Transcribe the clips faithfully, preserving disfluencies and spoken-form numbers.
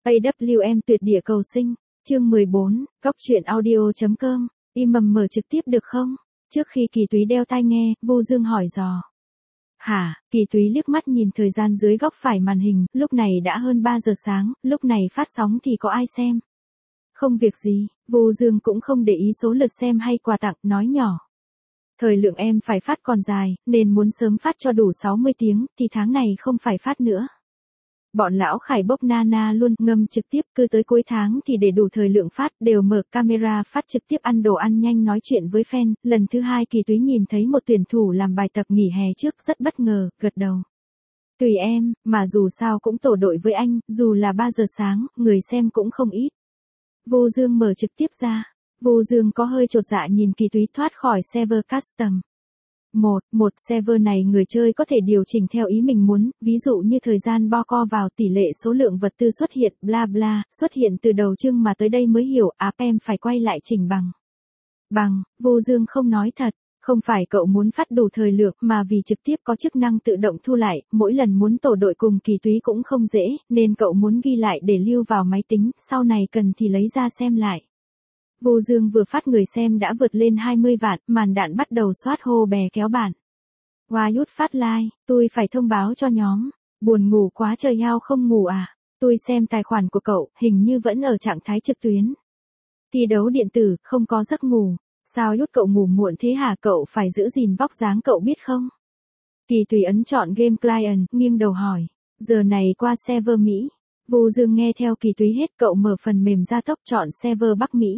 a vê em tuyệt địa cầu sinh, chương mười bốn, góc truyện audio chấm com, im mầm mở trực tiếp được không? Trước khi Kỳ Túy đeo tai nghe, Vu Dương hỏi dò. Hả? Kỳ Túy liếc mắt nhìn thời gian dưới góc phải màn hình, lúc này đã hơn ba giờ sáng, lúc này phát sóng thì có ai xem? Không việc gì, Vu Dương cũng không để ý số lượt xem hay quà tặng, nói nhỏ. Thời lượng em phải phát còn dài, nên muốn sớm phát cho đủ sáu mươi tiếng, thì tháng này không phải phát nữa. Bọn lão Khải bốc na na luôn, ngâm trực tiếp, cứ tới cuối tháng thì để đủ thời lượng phát, đều mở camera phát trực tiếp ăn đồ ăn nhanh nói chuyện với fan. Lần thứ hai Kỳ Túy nhìn thấy một tuyển thủ làm bài tập nghỉ hè trước, rất bất ngờ, gật đầu. Tùy em, mà dù sao cũng tổ đội với anh, dù là ba giờ sáng, người xem cũng không ít. Vu Dương mở trực tiếp ra. Vu Dương có hơi chột dạ nhìn Kỳ Túy thoát khỏi server custom. Một, một server này người chơi có thể điều chỉnh theo ý mình muốn, ví dụ như thời gian bo co vào, tỷ lệ số lượng vật tư xuất hiện, bla bla, xuất hiện từ đầu chương mà tới đây mới hiểu, áp em phải quay lại chỉnh bằng. Bằng, Vu Dương không nói thật, không phải cậu muốn phát đủ thời lượng mà vì trực tiếp có chức năng tự động thu lại, mỗi lần muốn tổ đội cùng Kỳ Túy cũng không dễ, nên cậu muốn ghi lại để lưu vào máy tính, sau này cần thì lấy ra xem lại. Vu Dương vừa phát người xem đã vượt lên hai mươi vạn, màn đạn bắt đầu soát hô bè kéo bản. Hoa Yút phát like, tôi phải thông báo cho nhóm. Buồn ngủ quá trời heo không ngủ à? Tôi xem tài khoản của cậu, hình như vẫn ở trạng thái trực tuyến. Thi đấu điện tử, không có giấc ngủ. Sao Yút cậu ngủ muộn thế hả? Cậu phải giữ gìn vóc dáng cậu biết không? Kỳ Túy ấn chọn game client, nghiêng đầu hỏi. Giờ này qua server Mỹ. Vu Dương nghe theo Kỳ Túy hết, cậu mở phần mềm gia tốc chọn server Bắc Mỹ.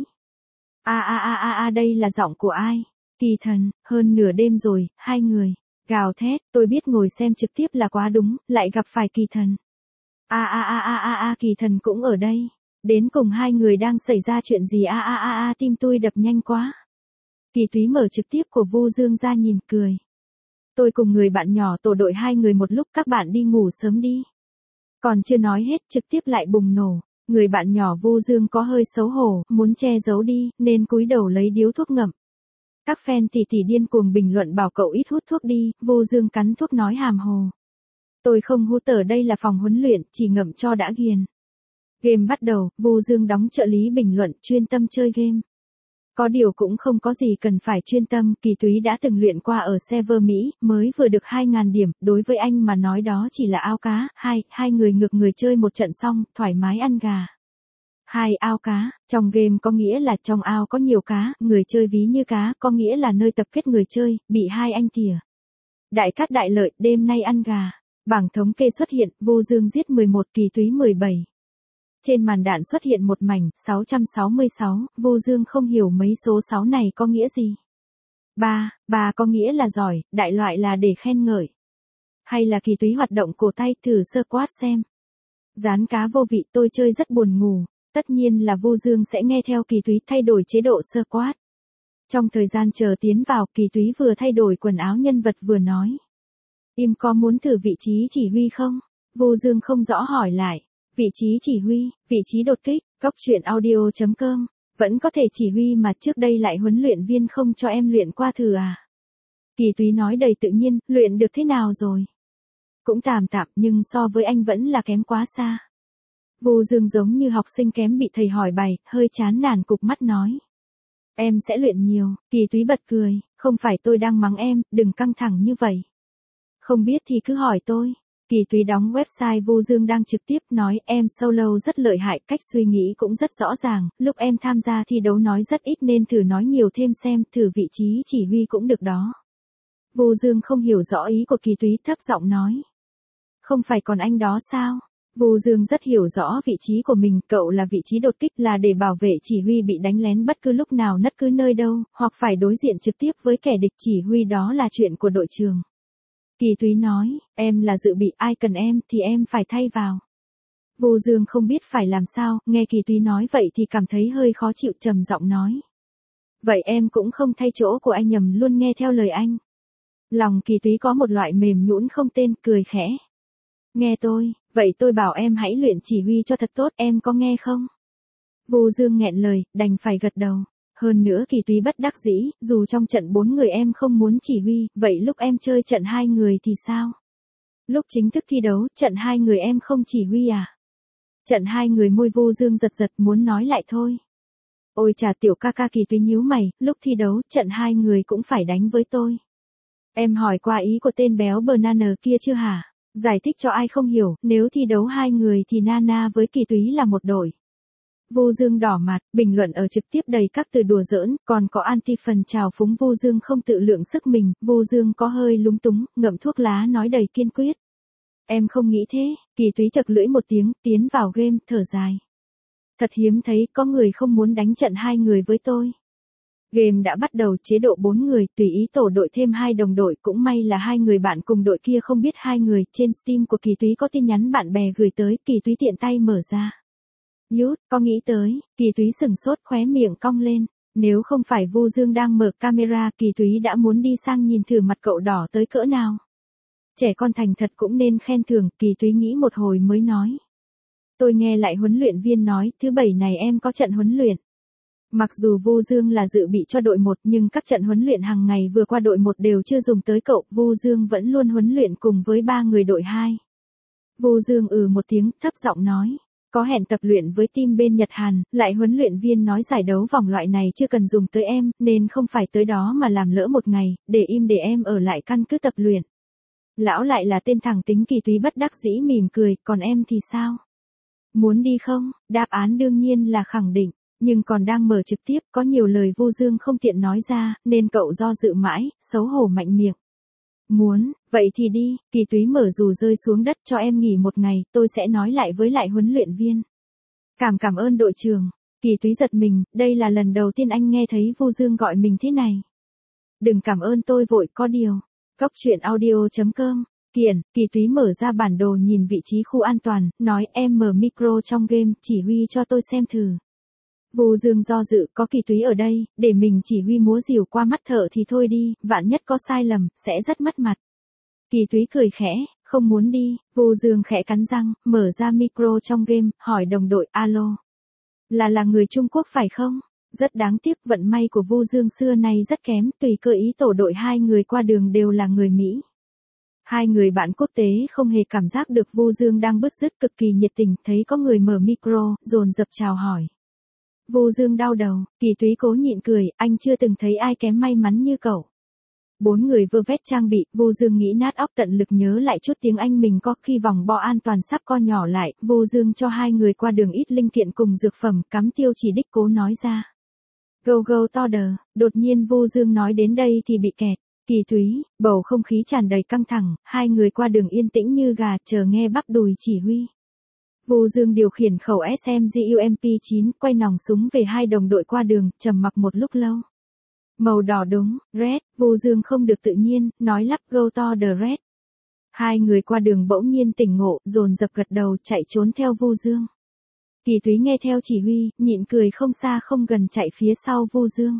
A a a a a đây là giọng của ai? Kỳ Thần, hơn nửa đêm rồi, hai người. Gào thét, tôi biết ngồi xem trực tiếp là quá đúng, lại gặp phải Kỳ Thần. A a a a a a Kỳ Thần cũng ở đây. Đến cùng hai người đang xảy ra chuyện gì? A a a a tim tôi đập nhanh quá. Kỳ Túy mở trực tiếp của Vu Dương ra nhìn cười. Tôi cùng người bạn nhỏ tổ đội hai người một lúc, các bạn đi ngủ sớm đi. Còn chưa nói hết trực tiếp lại bùng nổ. Người bạn nhỏ Vu Dương có hơi xấu hổ, muốn che giấu đi, nên cúi đầu lấy điếu thuốc ngậm. Các fan tỷ tỷ điên cuồng bình luận bảo cậu ít hút thuốc đi, Vu Dương cắn thuốc nói hàm hồ. Tôi không hút, ở đây là phòng huấn luyện, chỉ ngậm cho đã ghiền. Game bắt đầu, Vu Dương đóng trợ lý bình luận, chuyên tâm chơi game. Có điều cũng không có gì cần phải chuyên tâm, Kỳ Túy đã từng luyện qua ở server Mỹ, mới vừa được hai nghìn điểm, đối với anh mà nói đó chỉ là ao cá, hai, hai người ngược người chơi một trận xong, thoải mái ăn gà. Hai ao cá, trong game có nghĩa là trong ao có nhiều cá, người chơi ví như cá, có nghĩa là nơi tập kết người chơi, bị hai anh tỉa. Đại cát đại lợi, đêm nay ăn gà. Bảng thống kê xuất hiện, Vu Dương giết mười một, Kỳ Túy mười bảy. Trên màn đạn xuất hiện một mảnh, sáu trăm sáu mươi sáu, Vu Dương không hiểu mấy số sáu này có nghĩa gì. ba, ba có nghĩa là giỏi, đại loại là để khen ngợi. Hay là Kỳ Túy hoạt động cổ tay, thử sơ quát xem. Rán cá vô vị, tôi chơi rất buồn ngủ. Tất nhiên là Vu Dương sẽ nghe theo Kỳ Túy thay đổi chế độ sơ quát. Trong thời gian chờ tiến vào, Kỳ Túy vừa thay đổi quần áo nhân vật vừa nói. Im có muốn thử vị trí chỉ huy không? Vu Dương không rõ hỏi lại. Vị trí chỉ huy, vị trí đột kích, góc truyện audio chấm com, vẫn có thể chỉ huy mà trước đây lại huấn luyện viên không cho em luyện qua thử à? Kỳ Túy nói đầy tự nhiên, luyện được thế nào rồi? Cũng tạm tạm nhưng so với anh vẫn là kém quá xa. Vu Dương giống như học sinh kém bị thầy hỏi bài, hơi chán nản cụp mắt nói. Em sẽ luyện nhiều, Kỳ Túy bật cười, không phải tôi đang mắng em, đừng căng thẳng như vậy. Không biết thì cứ hỏi tôi. Kỳ Túy đóng website Vu Dương đang trực tiếp nói em solo rất lợi hại, cách suy nghĩ cũng rất rõ ràng, lúc em tham gia thi đấu nói rất ít nên thử nói nhiều thêm xem, thử vị trí chỉ huy cũng được đó. Vu Dương không hiểu rõ ý của Kỳ Túy, thấp giọng nói. Không phải còn anh đó sao? Vu Dương rất hiểu rõ vị trí của mình, cậu là vị trí đột kích là để bảo vệ chỉ huy bị đánh lén bất cứ lúc nào bất cứ nơi đâu, hoặc phải đối diện trực tiếp với kẻ địch, chỉ huy đó là chuyện của đội trường. Kỳ Túy nói, em là dự bị, ai cần em thì em phải thay vào. Vu Dương không biết phải làm sao, nghe Kỳ Túy nói vậy thì cảm thấy hơi khó chịu, trầm giọng nói. Vậy em cũng không thay chỗ của anh, nhầm luôn nghe theo lời anh. Lòng Kỳ Túy có một loại mềm nhũn không tên, cười khẽ. Nghe tôi, vậy tôi bảo em hãy luyện chỉ huy cho thật tốt, em có nghe không? Vu Dương nghẹn lời, đành phải gật đầu. Hơn nữa Kỳ Túy bất đắc dĩ, dù trong trận bốn người em không muốn chỉ huy, vậy lúc em chơi trận hai người thì sao? Lúc chính thức thi đấu, trận hai người em không chỉ huy à? Trận hai người môi Vu Dương giật giật muốn nói lại thôi. Ôi chà tiểu ca ca Kỳ Túy nhíu mày, lúc thi đấu trận hai người cũng phải đánh với tôi. Em hỏi qua ý của tên béo banana kia chưa hả? Giải thích cho ai không hiểu, nếu thi đấu hai người thì Nana với Kỳ Túy là một đội. Vu Dương đỏ mặt, bình luận ở trực tiếp đầy các từ đùa giỡn, còn có anti phần trào phúng Vu Dương không tự lượng sức mình, Vu Dương có hơi lúng túng, ngậm thuốc lá nói đầy kiên quyết. Em không nghĩ thế, Kỳ Túy chật lưỡi một tiếng, tiến vào game, thở dài. Thật hiếm thấy có người không muốn đánh trận hai người với tôi. Game đã bắt đầu chế độ bốn người, tùy ý tổ đội thêm hai đồng đội, cũng may là hai người bạn cùng đội kia không biết hai người, trên Steam của Kỳ Túy có tin nhắn bạn bè gửi tới, Kỳ Túy tiện tay mở ra. Nhút, có nghĩ tới, Kỳ Túy sừng sốt khóe miệng cong lên, nếu không phải Vu Dương đang mở camera, Kỳ Túy đã muốn đi sang nhìn thử mặt cậu đỏ tới cỡ nào. Trẻ con thành thật cũng nên khen thưởng, Kỳ Túy nghĩ một hồi mới nói. Tôi nghe lại huấn luyện viên nói, thứ bảy này em có trận huấn luyện. Mặc dù Vu Dương là dự bị cho đội một nhưng các trận huấn luyện hàng ngày vừa qua đội một đều chưa dùng tới cậu, Vu Dương vẫn luôn huấn luyện cùng với ba người đội hai. Vu Dương ừ một tiếng, thấp giọng nói. Có hẹn tập luyện với team bên Nhật Hàn, lại huấn luyện viên nói giải đấu vòng loại này chưa cần dùng tới em, nên không phải tới đó mà làm lỡ một ngày, để im để em ở lại căn cứ tập luyện. Lão lại là tên thẳng tính. Kỳ Túy bất đắc dĩ mỉm cười, còn em thì sao? Muốn đi không? Đáp án đương nhiên là khẳng định, nhưng còn đang mở trực tiếp, có nhiều lời Vu Dương không tiện nói ra, nên cậu do dự mãi, xấu hổ mạnh miệng. Muốn, vậy thì đi, Kỳ Túy mở dù rơi xuống đất cho em nghỉ một ngày, tôi sẽ nói lại với lại huấn luyện viên. Cảm cảm ơn đội trưởng. Kỳ Túy giật mình, đây là lần đầu tiên anh nghe thấy Vu Dương gọi mình thế này. Đừng cảm ơn tôi vội, có điều. Góc truyện audio chấm com. Kiện, Kỳ Túy mở ra bản đồ nhìn vị trí khu an toàn, nói em mở micro trong game, chỉ huy cho tôi xem thử. Vu Dương do dự, có Kỳ Túy ở đây, để mình chỉ huy múa rìu qua mắt thợ thì thôi đi, vạn nhất có sai lầm, sẽ rất mất mặt. Kỳ Túy cười khẽ, không muốn đi, Vu Dương khẽ cắn răng, mở ra micro trong game, hỏi đồng đội, alo. Là là người Trung Quốc phải không? Rất đáng tiếc, vận may của Vu Dương xưa nay rất kém, tùy cơ ý tổ đội hai người qua đường đều là người Mỹ. Hai người bạn quốc tế không hề cảm giác được Vu Dương đang bứt rứt, cực kỳ nhiệt tình, thấy có người mở micro, dồn dập chào hỏi. Vu Dương đau đầu, Kỳ Túy cố nhịn cười, anh chưa từng thấy ai kém may mắn như cậu. Bốn người vơ vét trang bị, Vu Dương nghĩ nát óc tận lực nhớ lại chút tiếng Anh mình có, khi vòng bo an toàn sắp co nhỏ lại, Vu Dương cho hai người qua đường ít linh kiện cùng dược phẩm, cắm tiêu chỉ đích cố nói ra. Go go to the, đột nhiên Vu Dương nói đến đây thì bị kẹt. Kỳ Túy, bầu không khí tràn đầy căng thẳng, hai người qua đường yên tĩnh như gà, chờ nghe bắp đùi chỉ huy. Vu Dương điều khiển khẩu ét em giê u em pê chín, quay nòng súng về hai đồng đội qua đường, trầm mặc một lúc lâu. Màu đỏ đúng, red, Vu Dương không được tự nhiên, nói lắp go to the red. Hai người qua đường bỗng nhiên tỉnh ngộ, dồn dập gật đầu, chạy trốn theo Vu Dương. Kỳ Túy nghe theo chỉ huy, nhịn cười không xa không gần chạy phía sau Vu Dương.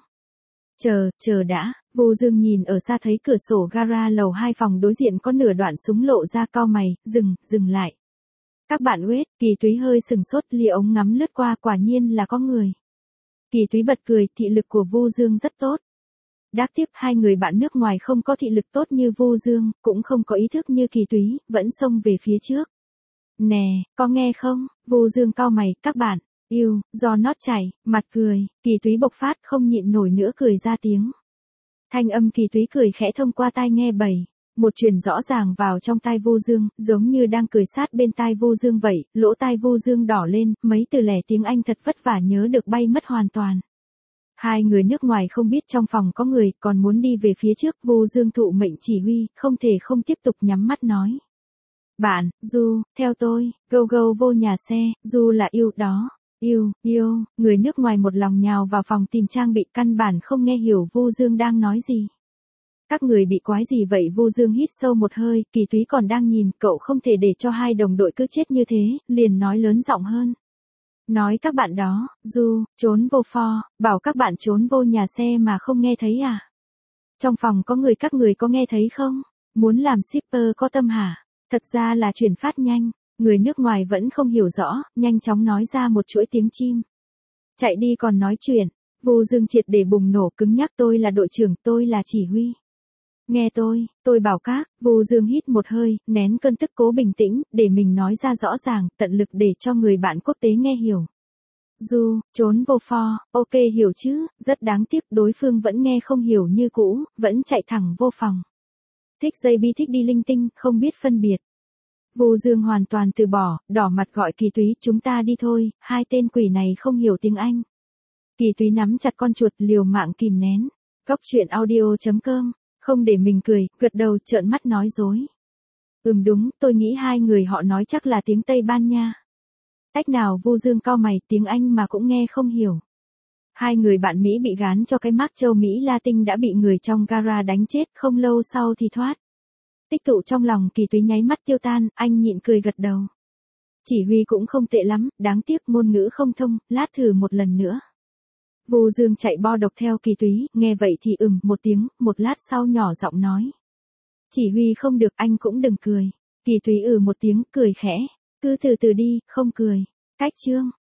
Chờ, chờ đã, Vu Dương nhìn ở xa thấy cửa sổ gara lầu hai phòng đối diện có nửa đoạn súng lộ ra, cau mày, dừng, dừng lại. Các bạn wait, Kỳ Túy hơi sừng sốt, lia ống ngắm lướt qua, quả nhiên là có người. Kỳ Túy bật cười, thị lực của Vu Dương rất tốt. Đắc tiếp hai người bạn nước ngoài không có thị lực tốt như Vu Dương, cũng không có ý thức như Kỳ Túy, vẫn xông về phía trước. Nè, có nghe không? Vu Dương cau mày, các bạn. Yêu, do nót chảy, mặt cười, Kỳ Túy bộc phát không nhịn nổi nữa cười ra tiếng. Thanh âm Kỳ Túy cười khẽ thông qua tai nghe bảy, một truyền rõ ràng vào trong tai Vu Dương, giống như đang cười sát bên tai Vu Dương vậy, lỗ tai Vu Dương đỏ lên, mấy từ lẻ tiếng Anh thật vất vả nhớ được bay mất hoàn toàn. Hai người nước ngoài không biết trong phòng có người, còn muốn đi về phía trước, Vu Dương thụ mệnh chỉ huy, không thể không tiếp tục nhắm mắt nói. Bạn, Du, theo tôi, go go vô nhà xe, Du là yêu đó. Yêu, yêu, người nước ngoài một lòng nhào vào phòng tìm trang bị, căn bản không nghe hiểu Vu Dương đang nói gì. Các người bị quái gì vậy? Vu Dương hít sâu một hơi, Kỳ Túy còn đang nhìn, cậu không thể để cho hai đồng đội cứ chết như thế, liền nói lớn giọng hơn. Nói các bạn đó, Du, trốn vô pho, bảo các bạn trốn vô nhà xe mà không nghe thấy à? Trong phòng có người, các người có nghe thấy không? Muốn làm shipper có tâm hả? Thật ra là chuyển phát nhanh. Người nước ngoài vẫn không hiểu rõ, nhanh chóng nói ra một chuỗi tiếng chim. Chạy đi còn nói chuyện, Vu Dương triệt để bùng nổ, cứng nhắc, tôi là đội trưởng, tôi là chỉ huy. Nghe tôi, tôi bảo các, Vu Dương hít một hơi, nén cơn tức cố bình tĩnh, để mình nói ra rõ ràng, tận lực để cho người bạn quốc tế nghe hiểu. Du, trốn vô pho, ok hiểu chứ, rất đáng tiếc đối phương vẫn nghe không hiểu như cũ, vẫn chạy thẳng vô phòng. Thích dây bi thích đi linh tinh, không biết phân biệt. Vu Dương hoàn toàn từ bỏ, đỏ mặt gọi Kỳ Túy, chúng ta đi thôi, hai tên quỷ này không hiểu tiếng Anh. Kỳ Túy nắm chặt con chuột liều mạng kìm nén. Cóc truyện audio chấm com, không để mình cười, gật đầu trợn mắt nói dối. Ừm đúng, tôi nghĩ hai người họ nói chắc là tiếng Tây Ban Nha. Tách nào Vu Dương cau mày, tiếng Anh mà cũng nghe không hiểu. Hai người bạn Mỹ bị gán cho cái mác châu Mỹ Latin đã bị người trong gara đánh chết, không lâu sau thì thoát. Tích tụ trong lòng Kỳ Túy nháy mắt tiêu tan, anh nhịn cười gật đầu. Chỉ huy cũng không tệ lắm, đáng tiếc ngôn ngữ không thông, lát thử một lần nữa. Vu Dương chạy bo độc theo Kỳ Túy, nghe vậy thì ừm một tiếng, một lát sau nhỏ giọng nói. Chỉ huy không được anh cũng đừng cười. Kỳ Túy ừ một tiếng, cười khẽ. Cứ từ từ đi, không cười. Cách chương.